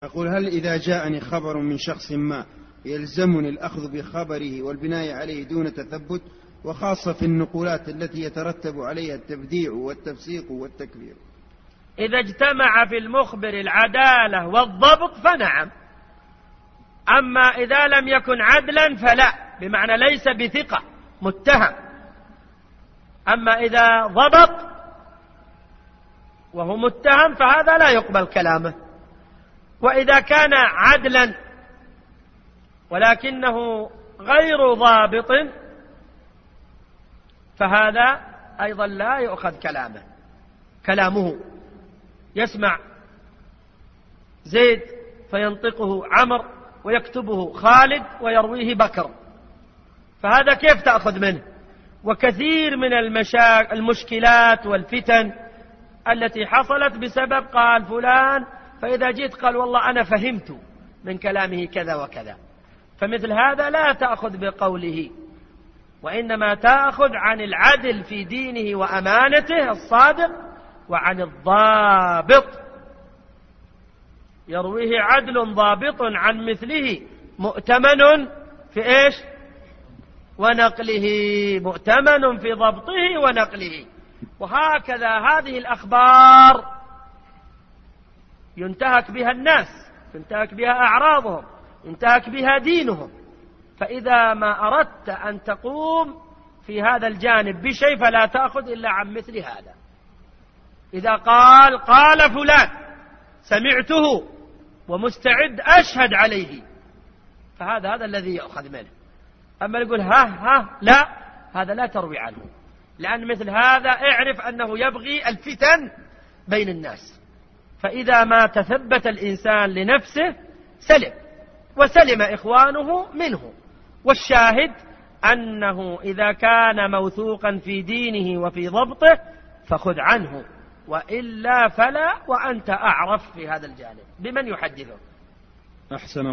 أقول: هل إذا جاءني خبر من شخص ما يلزمني الأخذ بخبره والبناء عليه دون تثبت، وخاصة في النقولات التي يترتب عليها التبديع والتفسيق والتكبير؟ إذا اجتمع في المخبر العدالة والضبط فنعم، أما إذا لم يكن عدلا فلا، بمعنى ليس بثقة، متهم. أما إذا ضبط وهو متهم فهذا لا يقبل كلامه. وإذا كان عدلا ولكنه غير ضابط فهذا أيضا لا يؤخذ كلامه. يسمع زيد فينطقه عمر ويكتبه خالد ويرويه بكر، فهذا كيف تأخذ منه؟ وكثير من المشكلات والفتن التي حصلت بسبب قال فلان، فإذا جيت قال والله أنا فهمت من كلامه كذا وكذا، فمثل هذا لا تأخذ بقوله، وإنما تأخذ عن العدل في دينه وأمانته الصادق، وعن الضابط يرويه عدل ضابط عن مثله مؤتمن في إيش؟ ونقله، مؤتمن في ضبطه ونقله. وهكذا هذه الأخبار ينتهك بها الناس، ينتهك بها أعراضهم، ينتهك بها دينهم. فإذا ما أردت أن تقوم في هذا الجانب بشيء فلا تأخذ إلا عن مثل هذا. إذا قال فلان سمعته ومستعد أشهد عليه، فهذا الذي يأخذ منه. أما يقول لا، هذا لا تروي عنه، لأن مثل هذا اعرف أنه يبغي الفتن بين الناس. فإذا ما تثبت الإنسان لنفسه سلم، وسلم إخوانه منه. والشاهد أنه إذا كان موثوقا في دينه وفي ضبطه فخذ عنه، وإلا فلا، وأنت أعرف في هذا الجانب بمن يحدثه. أحسن